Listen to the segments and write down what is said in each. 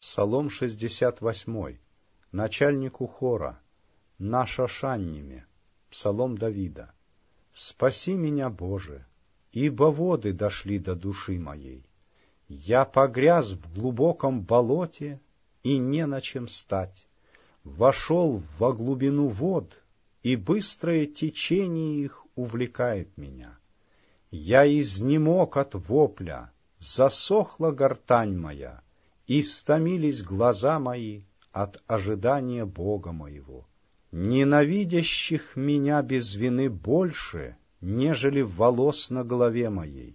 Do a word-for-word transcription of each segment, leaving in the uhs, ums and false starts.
Псалом шестьдесят восемь. Начальнику хора. На Шошанниме. Псалом Давида. «Спаси меня, Боже, ибо воды дошли до души моей. Я погряз в глубоком болоте, и не на чем стать. Вошел во глубину вод, и быстрое течение их увлекает меня. Я изнемог от вопля, засохла гортань моя, истомились глаза мои от ожидания Бога моего. Ненавидящих меня без вины больше, нежели волос на голове моей.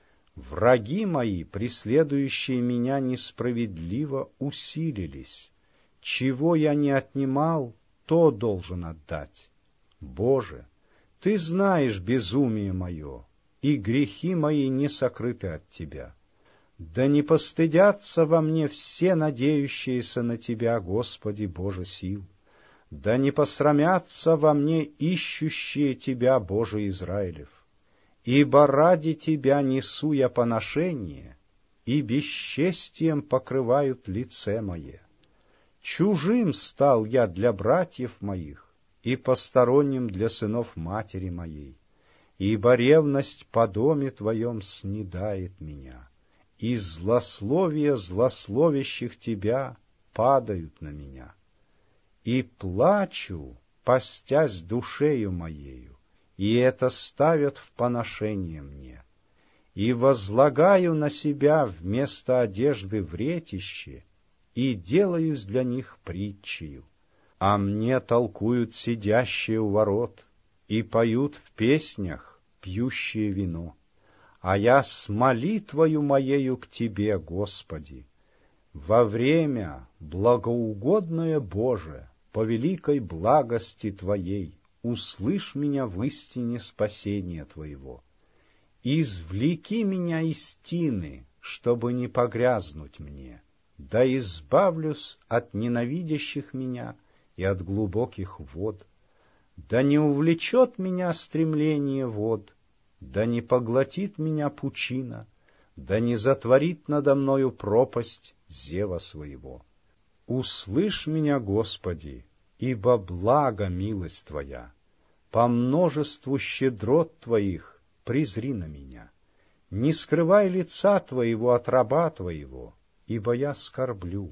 Враги мои, преследующие меня несправедливо, усилились. Чего я не отнимал, то должен отдать. Боже, Ты знаешь безумие мое, и грехи мои не сокрыты от Тебя. Да не постыдятся во мне все надеющиеся на Тебя, Господи Боже сил. Да не посрамятся во мне ищущие Тебя, Боже Израилев. Ибо ради Тебя несу я поношение, и бесчестием покрывают лице мое. Чужим стал я для братьев моих, и посторонним для сынов матери моей. Ибо ревность по доме Твоем снедает меня, и злословия злословящих Тебя падают на меня. И плачу, постясь душею моею, и это ставят в поношение мне. И возлагаю на себя вместо одежды вретище, и делаюсь для них притчею. А мне толкуют сидящие у ворот, и поют в песнях пьющие вино. А я с молитвою моею к Тебе, Господи, во время благоугодное Боже, по великой благости Твоей, услышь меня в истине спасения Твоего. Извлеки меня из тины, чтобы не погрязнуть мне, да избавлюсь от ненавидящих меня и от глубоких вод. Да не увлечет меня стремление вод, да не поглотит меня пучина, да не затворит надо мною пропасть зева своего. Услышь меня, Господи, ибо блага милость Твоя. По множеству щедрот Твоих презри на меня. Не скрывай лица Твоего от раба Твоего, ибо я скорблю.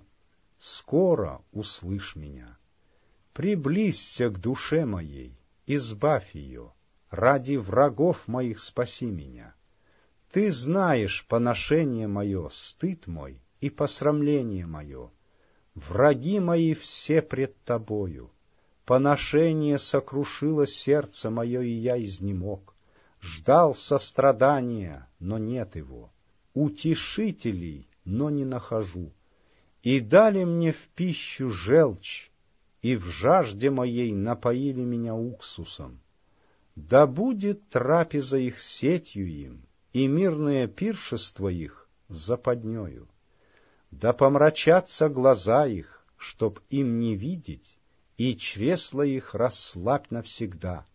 Скоро услышь меня. Приблизься к душе моей, избавь ее. Ради врагов моих спаси меня. Ты знаешь поношение мое, стыд мой и посрамление мое. Враги мои все пред Тобою. Поношение сокрушило сердце мое, и я изнемог. Ждал сострадания, но нет его. Утешителей, но не нахожу. И дали мне в пищу желчь, и в жажде моей напоили меня уксусом. Да будет трапеза их сетью им, и мирное пиршество их западнею. Да помрачатся глаза их, чтоб им не видеть, и чресла их расслабь навсегда.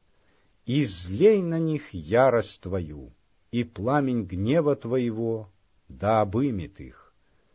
Излей на них ярость Твою, и пламень гнева Твоего да обымет их.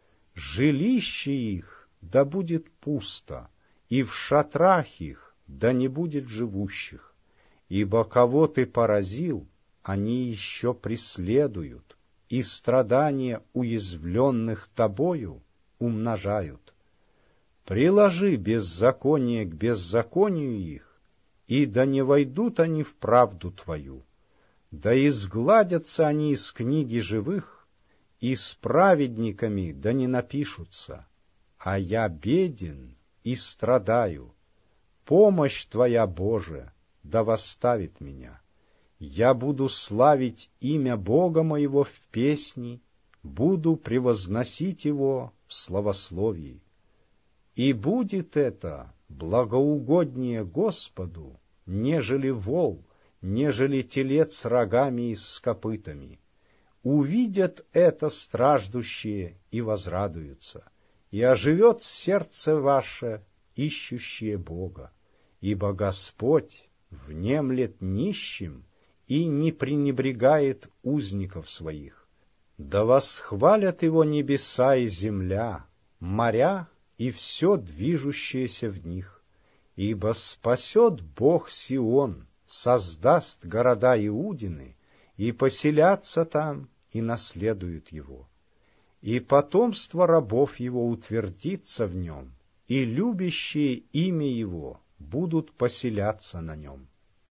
Жилище их да будет пусто, и в шатрах их да не будет живущих. Ибо кого Ты поразил, они еще преследуют, и страдания уязвленных Тобою умножают. Приложи беззаконие к беззаконию их, и да не войдут они в правду Твою. Да изгладятся они из книги живых, и с праведниками да не напишутся. А я беден и страдаю. Помощь Твоя, Боже, да восставит меня. Я буду славить имя Бога моего в песни, буду превозносить Его в славословии. И будет это благоугоднее Господу, нежели вол, нежели телец с рогами и с копытами. Увидят это страждущие и возрадуются, и оживет сердце ваше, ищущее Бога, ибо Господь внемлет нищим и не пренебрегает узников своих. Да восхвалят Его небеса и земля, моря и все движущееся в них. Ибо спасет Бог Сион, создаст города Иудины, и поселятся там, и наследуют его. И потомство рабов его утвердится в нем, и любящие имя его будут поселяться на нем.